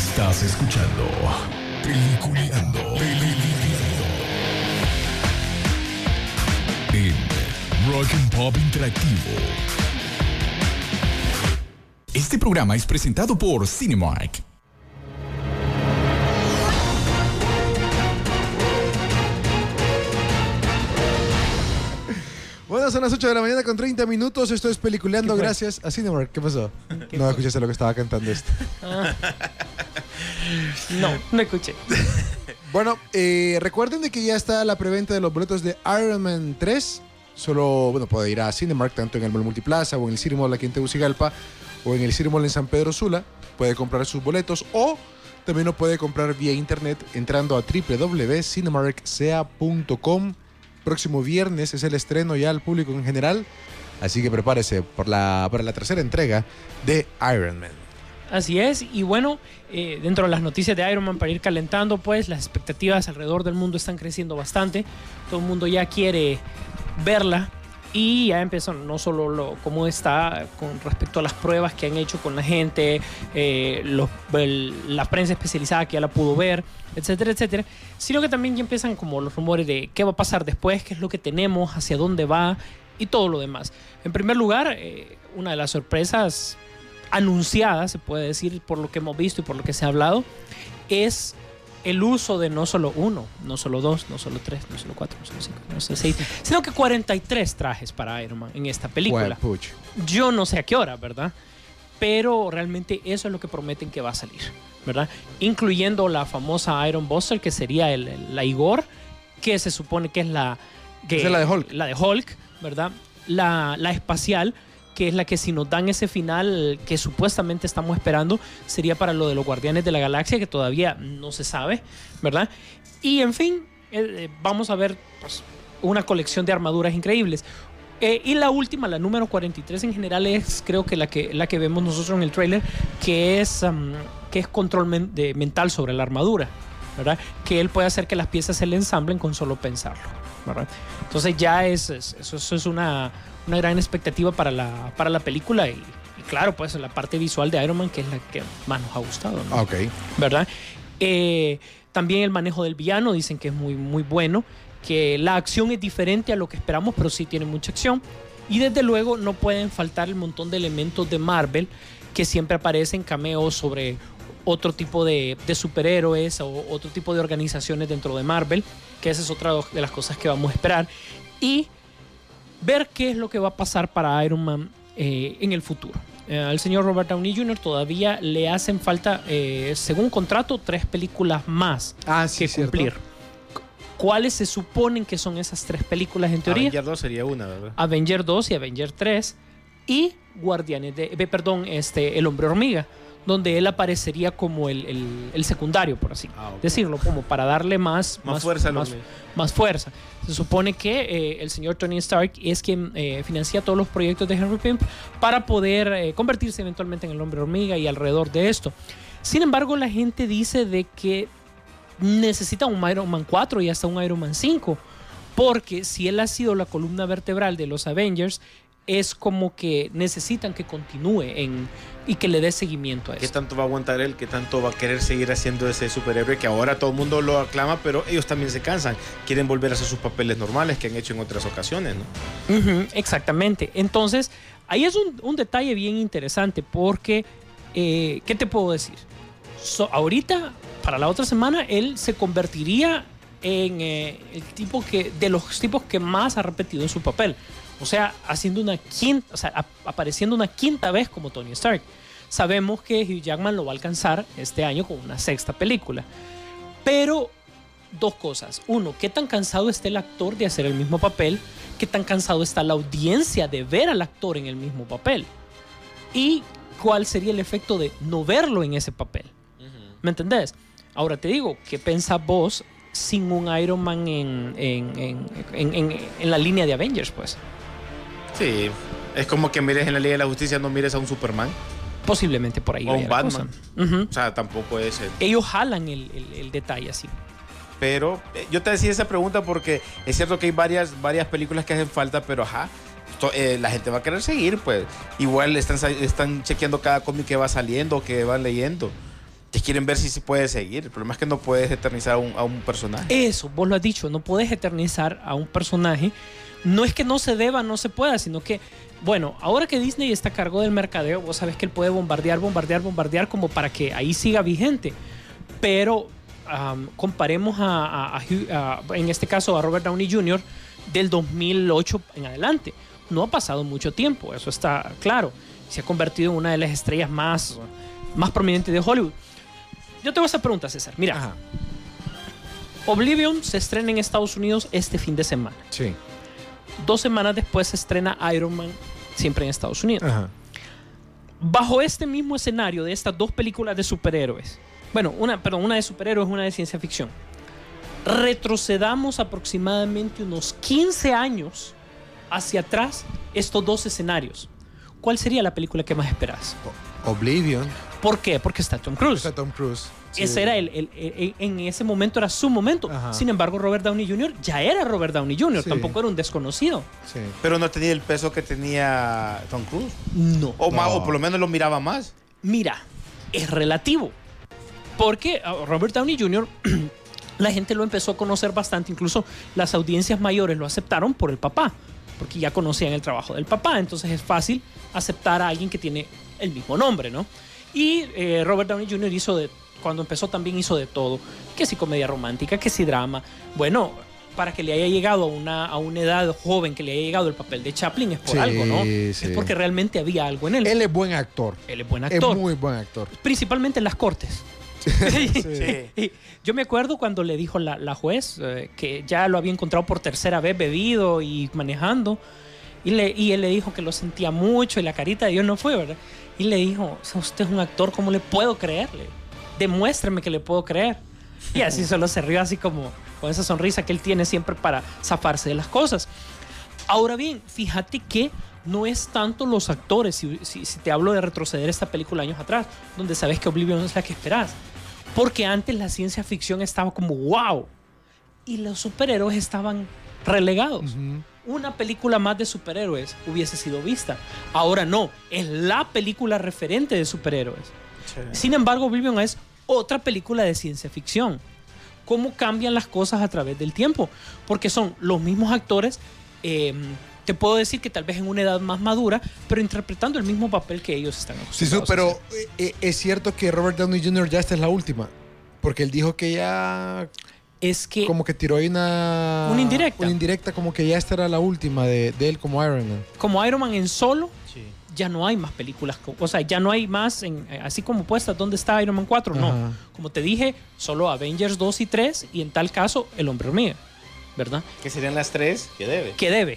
Estás escuchando Peliculeando en Rock and Pop Interactivo. Este programa es presentado por Cinemark. Bueno, son las 8 de la mañana con 30 minutos. Esto es Peliculeando gracias a Cinemark. ¿Qué pasó? No escuchaste lo que estaba cantando esto. No escuché. Bueno, recuerden de que ya está la preventa de los boletos de Iron Man 3. Solo, puede ir a Cinemark, tanto en el Mall Multiplaza o en el Cinemall aquí en Tegucigalpa o en el Cinemall en San Pedro Sula. Puede comprar sus boletos o también lo puede comprar vía internet entrando a www.cinemarksea.com. Próximo viernes es el estreno ya al público en general, así que prepárese para la tercera entrega de Iron Man. Así es, y bueno, dentro de las noticias de Iron Man, para ir calentando, pues las expectativas alrededor del mundo están creciendo bastante. Todo el mundo ya quiere verla y ya empezó no solo cómo está con respecto a las pruebas que han hecho con la gente, la prensa especializada que ya la pudo ver, etcétera, etcétera, sino que también ya empiezan como los rumores de qué va a pasar después, qué es lo que tenemos, hacia dónde va y todo lo demás. En primer lugar, una de las sorpresas anunciadas, se puede decir, por lo que hemos visto y por lo que se ha hablado, es el uso de no solo uno, no solo dos, no solo tres, no solo cuatro, no solo cinco, no solo seis, sino que 43 trajes para Iron Man en esta película. Yo no sé a qué hora, ¿verdad? Pero realmente eso es lo que prometen que va a salir, ¿verdad? Incluyendo la famosa Iron Buster, que sería la Igor, que se supone que es la de Hulk. La de Hulk, ¿verdad? La espacial, que es la que si nos dan ese final que supuestamente estamos esperando, sería para lo de los Guardianes de la Galaxia, que todavía no se sabe, ¿verdad? Y en fin, vamos a ver pues, una colección de armaduras increíbles. Y la última, la número 43 en general, es creo que la que vemos nosotros en el tráiler, que es control mental sobre la armadura, ¿verdad? Que él puede hacer que las piezas se le ensamblen con solo pensarlo, ¿verdad? Entonces ya eso es una gran expectativa para la película y claro, pues la parte visual de Iron Man, que es la que más nos ha gustado, ¿no? Okay. ¿Verdad? También el manejo del villano dicen que es muy, muy bueno, que la acción es diferente a lo que esperamos, pero sí tiene mucha acción. Y desde luego no pueden faltar el montón de elementos de Marvel que siempre aparecen, cameos sobre otro tipo de superhéroes o otro tipo de organizaciones dentro de Marvel, que esa es otra de las cosas que vamos a esperar. Y ver qué es lo que va a pasar para Iron Man en el futuro. Al señor Robert Downey Jr. todavía le hacen falta, según contrato, 3 películas más que cumplir. ¿Cuáles se suponen que son esas 3 películas en teoría? Avenger 2 sería una, ¿verdad? Avenger 2 y Avenger 3 y El Hombre Hormiga, donde él aparecería como el secundario, por así decirlo, como para darle más fuerza. Más fuerza. Se supone que el señor Tony Stark es quien financia todos los proyectos de Henry Pym para poder convertirse eventualmente en el Hombre Hormiga y alrededor de esto. Sin embargo, la gente dice de que necesita un Iron Man 4 y hasta un Iron Man 5, porque si él ha sido la columna vertebral de los Avengers, es como que necesitan que continúe y que le dé seguimiento a eso. ¿Qué tanto va a aguantar él? ¿Qué tanto va a querer seguir haciendo ese superhéroe que ahora todo el mundo lo aclama, pero ellos también se cansan? Quieren volver a hacer sus papeles normales que han hecho en otras ocasiones, ¿no? Exactamente. Entonces, ahí es un detalle bien interesante porque, ¿qué te puedo decir? Ahorita, para la otra semana, él se convertiría en de los tipos que más ha repetido en su papel. O sea, apareciendo una quinta vez como Tony Stark. Sabemos que Hugh Jackman lo va a alcanzar este año con una 6ª película. Pero, 2 cosas. 1, ¿qué tan cansado está el actor de hacer el mismo papel? ¿Qué tan cansado está la audiencia de ver al actor en el mismo papel? Y, ¿cuál sería el efecto de no verlo en ese papel? ¿Me entendés? Ahora te digo, ¿qué pensás vos sin un Iron Man en la línea de Avengers, pues? Sí, es como que mires en la Liga de la Justicia, no mires a un Superman. Posiblemente por ahí. O un Batman. O sea, tampoco es... Ellos jalan el detalle así. Pero yo te decía esa pregunta porque es cierto que hay varias películas que hacen falta, pero la gente va a querer seguir, pues. Igual están chequeando cada cómic que va saliendo o que van leyendo. Que quieren ver si puede seguir. El problema es que no puedes eternizar a un personaje. Eso, vos lo has dicho, no puedes eternizar a un personaje. No es que no se deba, no se pueda, sino que, bueno, ahora que Disney está a cargo del mercadeo, vos sabés que él puede bombardear como para que ahí siga vigente. Pero comparemos en este caso a Robert Downey Jr. del 2008 en adelante. No ha pasado mucho tiempo, eso está claro. Se ha convertido en una de las estrellas más prominentes de Hollywood. Yo te hago esa pregunta, César. Mira, Ajá. Oblivion se estrena en Estados Unidos este fin de semana. Sí. 2 semanas después se estrena Iron Man, siempre en Estados Unidos. Ajá. Bajo este mismo escenario de estas 2 películas de superhéroes, bueno, una de superhéroes, una de ciencia ficción, retrocedamos aproximadamente unos 15 años hacia atrás estos 2 escenarios. ¿Cuál sería la película que más esperas? Oblivion. ¿Por qué? Porque está Tom Cruise. Está Tom Cruise. Sí. Ese era en ese momento era su momento. Ajá. Sin embargo, Robert Downey Jr. ya era Robert Downey Jr., Sí. tampoco era un desconocido. Sí. Pero no tenía el peso que tenía Tom Cruise. No. O, más, No. o por lo menos lo miraba más. Mira, es relativo. Porque Robert Downey Jr., la gente lo empezó a conocer bastante, incluso las audiencias mayores lo aceptaron por el papá, porque ya conocían el trabajo del papá, entonces es fácil aceptar a alguien que tiene el mismo nombre, ¿no? Y Robert Downey Jr. cuando empezó también hizo de todo, que si comedia romántica, que si drama. Bueno, para que le haya llegado a una edad joven, que le haya llegado el papel de Chaplin es por Sí, algo, ¿no? sí. Es porque realmente había algo en él. Él es buen actor. Él es buen actor. Es muy buen actor. Principalmente en las cortes. Sí. Yo me acuerdo cuando le dijo la juez que ya lo había encontrado por tercera vez bebido y manejando, y él le dijo que lo sentía mucho y la carita de Dios no fue, ¿verdad? Y le dijo, o sea, usted es un actor, ¿cómo le puedo creerle? Demuéstrame que le puedo creer. Y así solo se rió, así como con esa sonrisa que él tiene siempre para zafarse de las cosas. Ahora bien, fíjate que no es tanto los actores, si te hablo de retroceder esta película años atrás, donde sabes que Oblivion es la que esperás. Porque antes la ciencia ficción estaba como wow y los superhéroes estaban relegados. Una película más de superhéroes hubiese sido vista. Ahora no, es la película referente de superhéroes. Sí. Sin embargo, Oblivion es otra película de ciencia ficción. ¿Cómo cambian las cosas a través del tiempo? Porque son los mismos actores. Te puedo decir que tal vez en una edad más madura, pero interpretando el mismo papel que ellos están Sí, acostumbrados. pero es cierto que Robert Downey Jr. ya esta es la última. Porque él dijo que ya es que como que tiró ahí una indirecta. Una indirecta, como que ya esta era la última de él como Iron Man. como Iron Man en solo, Sí. ya no hay más películas. O sea, ya no hay más, así como puestas, ¿dónde está Iron Man 4? No. Ajá. Como te dije, solo Avengers 2 y 3 y en tal caso El Hombre Hormiga, ¿verdad? Que serían las 3 que debe. Que debe.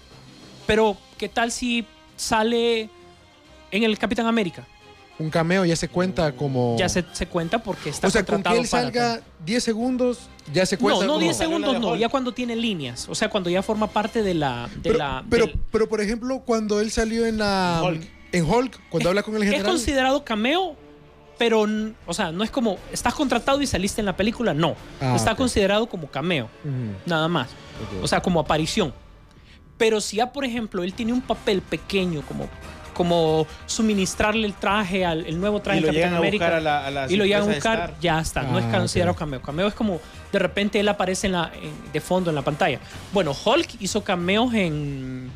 Pero, ¿qué tal si sale en el Capitán América? Un cameo ya se cuenta como... Ya se cuenta porque está O sea, con que contratado él salga 10 segundos, ya se cuenta No, como... 10 segundos la de no, Hulk. ya cuando tiene líneas. O sea, cuando ya forma parte de la... Pero, por ejemplo, cuando él salió en la... Hulk. En Hulk, cuando habla con el es general... considerado cameo, pero, o sea, no es como, estás contratado y saliste en la película, no. Está ok. considerado como cameo, Ujú, nada más. ok. O sea, como aparición. Pero si ya, por ejemplo, él tiene un papel pequeño, como suministrarle el traje, el nuevo traje Y del lo llegan Capitán a América, buscar a las y lo llegan a empresas buscar, Star. ya está. No es considerado ok. cameo. Cameo es como, de repente él aparece de fondo en la pantalla. Bueno, Hulk hizo cameos en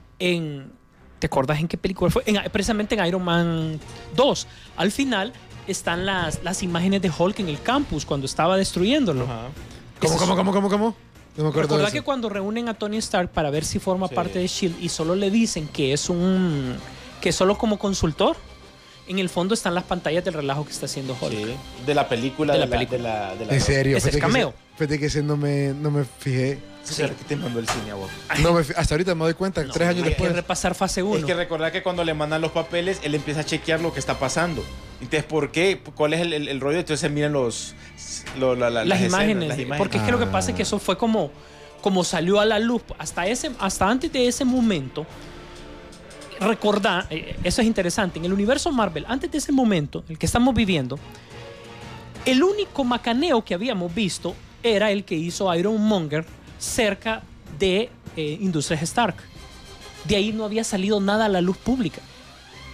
¿te acordás en qué película fue? Precisamente en Iron Man 2. Al final están las imágenes de Hulk en el campus cuando estaba destruyéndolo. Ajá. ¿Cómo? No me acuerdo de ¿Recordás eso. que cuando reúnen a Tony Stark para ver si forma Sí. parte de S.H.I.E.L.D. y solo le dicen que es que solo como consultor? En el fondo están las pantallas del relajo que está haciendo Hulk. Sí, de la película. De la película. En serio. Ese es cameo. Fíjate que ese no me fijé. César, ¿qué te mandó el cine a vos? Hasta ahorita me doy cuenta, No, 3 años hay que después. repasar fase 1. Es que recordar que cuando le mandan los papeles, él empieza a chequear lo que está pasando. Entonces, ¿por qué? ¿Cuál es el rollo? Entonces se miran las imágenes. escenas. Porque es que lo que pasa es que eso fue como salió a la luz. Hasta antes de ese momento, recordar, eso es interesante, en el universo Marvel, antes de ese momento, el que estamos viviendo, el único macaneo que habíamos visto era el que hizo Iron Monger cerca de Industrias Stark. De ahí no había salido nada a la luz pública.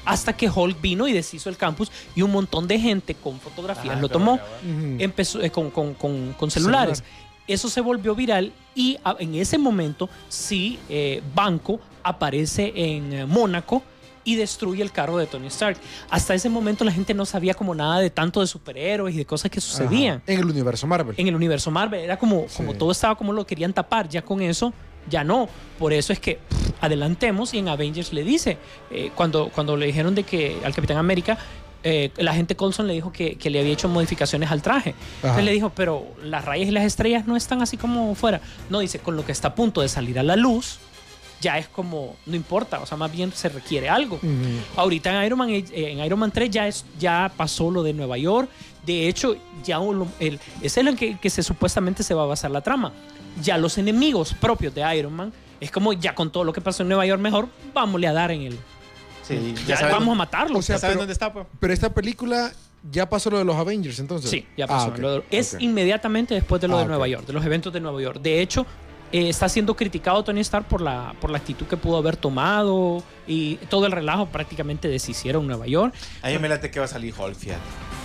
Hasta que Hulk vino y deshizo el campus y un montón de gente con fotografías lo tomó, empezó con celulares. Eso se volvió viral y en ese momento sí, Banco aparece en Mónaco y destruye el carro de Tony Stark. Hasta ese momento la gente no sabía como nada de tanto de superhéroes y de cosas que sucedían. En el universo Marvel. En el universo Marvel. Era como todo estaba como lo querían tapar. Ya con eso, ya no. Por eso es que adelantemos y en Avengers le dice, cuando le dijeron de que al Capitán América, el agente Coulson le dijo que le había hecho modificaciones al traje. Entonces le dijo, pero las rayas y las estrellas no están así como fuera. No, dice, con lo que está a punto de salir a la luz, ya es como, no importa, o sea, más bien se requiere algo. Ahorita en Iron Man 3 ya pasó lo de Nueva York. De hecho, ya es en el que supuestamente se va a basar la trama. Ya los enemigos propios de Iron Man, es como ya con todo lo que pasó en Nueva York, mejor vámosle a dar en el... Sí, ya vamos a matarlo. O sea, ya saben dónde está, pues. Pero esta película ya pasó lo de los Avengers, entonces. Sí, ya pasó. Okay. Es inmediatamente después de lo de Nueva York, de los eventos de Nueva York. De hecho, está siendo criticado Tony Stark por la actitud que pudo haber tomado y todo el relajo prácticamente deshicieron Nueva York. A mí me late que va a salir Hulk, fíjate.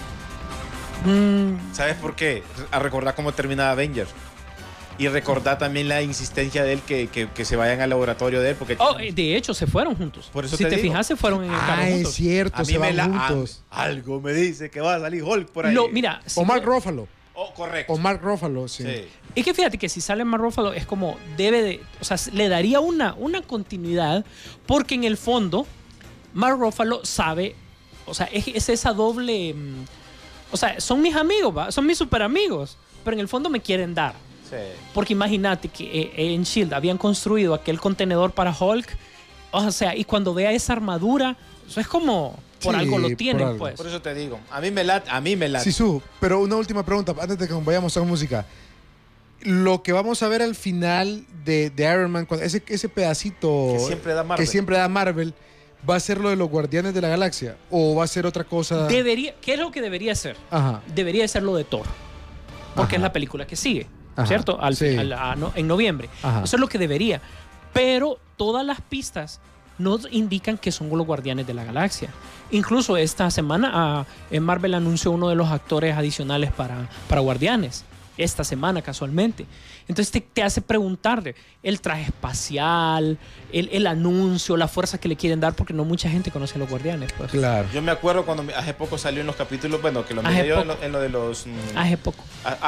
¿Sabes por qué? A recordar cómo termina Avengers. Y recordar también la insistencia de él que se vayan al laboratorio de él. Porque de hecho, se fueron juntos. Por eso si te digo. fijas, se fueron en el carro juntos. Es cierto, se van juntos. Algo me dice que va a salir Hulk por ahí. Mira, o Mark Ruffalo. Correcto. O Mark Ruffalo, sí. Es que fíjate que si sale Mark Ruffalo es como o sea, le daría una continuidad, porque en el fondo Mark Ruffalo sabe, o sea, es esa doble, o sea, son mis amigos, ¿va? Son mis super amigos, pero en el fondo me quieren dar. Sí. Porque imagínate que en S.H.I.E.L.D. habían construido aquel contenedor para Hulk, o sea, y cuando vea esa armadura, eso es como... Por algo lo tienen, pues. Por eso te digo, a mí me late. Sisu, pero una última pregunta antes de que vayamos a la música. Lo que vamos a ver al final de Iron Man, ese pedacito que siempre da Marvel, ¿va a ser lo de los Guardianes de la Galaxia? ¿O va a ser otra cosa? ¿Qué es lo que debería ser? Ajá. Debería ser lo de Thor. Porque es la película que sigue, ¿cierto? En noviembre. Ajá. Eso es lo que debería. Pero todas las pistas nos indican que son los Guardianes de la Galaxia. Incluso esta semana Marvel anunció uno de los actores adicionales para Guardianes. Esta semana, casualmente. Entonces te hace preguntarle el traje espacial, el anuncio, la fuerza que le quieren dar, porque no mucha gente conoce a los Guardianes. Pues. Claro. Yo me acuerdo cuando hace poco salió en los capítulos, bueno, que lo miré yo en lo de los... Hace poco.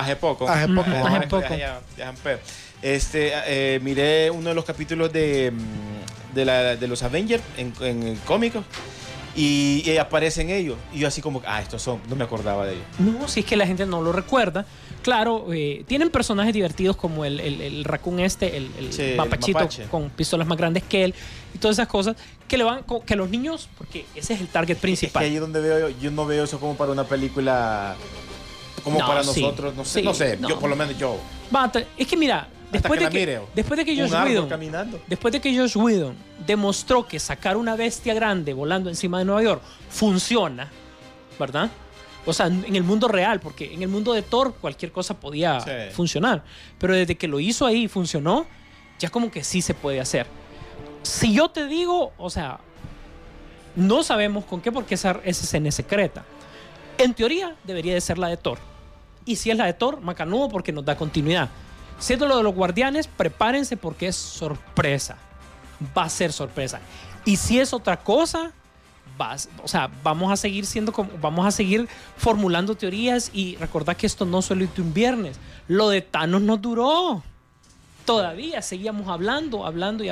Miré uno de los capítulos de los Avengers en el cómico y aparecen ellos y yo así como estos son, no me acordaba de ellos. No, si es que la gente no lo recuerda. Claro, tienen personajes divertidos como el raccoon el mapachito mapache, con pistolas más grandes que él y todas esas cosas que los niños, porque ese es el target principal. Es que ahí es donde veo yo no veo eso como para una película como para nosotros, no sé, yo por lo menos yo. Es que mira, después de que Josh Whedon demostró que sacar una bestia grande volando encima de Nueva York funciona, ¿verdad? O sea, en el mundo real, porque en el mundo de Thor cualquier cosa podía funcionar. Pero desde que lo hizo ahí y funcionó, ya como que sí se puede hacer. Si yo te digo, o sea, no sabemos con qué, porque esa escena es secreta. En teoría, debería de ser la de Thor. Y si es la de Thor, macanudo, porque nos da continuidad. Siendo lo de los Guardianes, prepárense porque es sorpresa. Va a ser sorpresa. Y si es otra cosa, vamos a seguir formulando teorías y recordad que esto no solo de un viernes. Lo de Thanos nos duró. Todavía seguíamos hablando.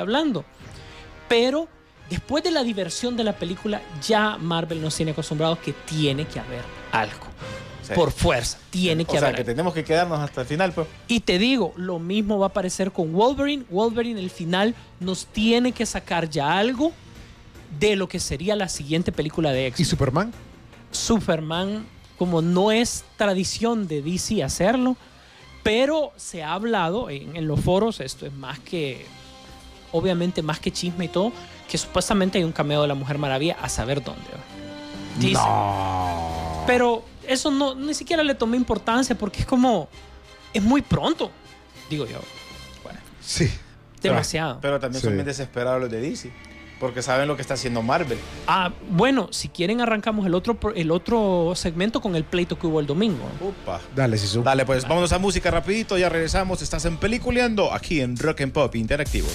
Pero después de la diversión de la película, ya Marvel nos tiene acostumbrados que tiene que haber algo. Sí. Por fuerza, tiene que haber. O sea, que tenemos que quedarnos hasta el final, pues. Y te digo, lo mismo va a pasar con Wolverine. Wolverine, el final, nos tiene que sacar ya algo de lo que sería la siguiente película de X-Men. ¿Y Superman? Superman, como no es tradición de DC hacerlo, pero se ha hablado en los foros, esto es obviamente más que chisme y todo, que supuestamente hay un cameo de la Mujer Maravilla, a saber dónde. Dicen. No. Pero eso ni siquiera le tomé importancia porque es muy pronto, digo yo. Bueno. Sí. Demasiado. Pero también son bien desesperados los de DC. Porque saben lo que está haciendo Marvel. Bueno, si quieren arrancamos el otro segmento con el pleito que hubo el domingo. Upa. Dale, Sisu. Dale, pues vámonos a música rapidito, ya regresamos. Estás en Peliculeando aquí en Rock and Pop Interactivo.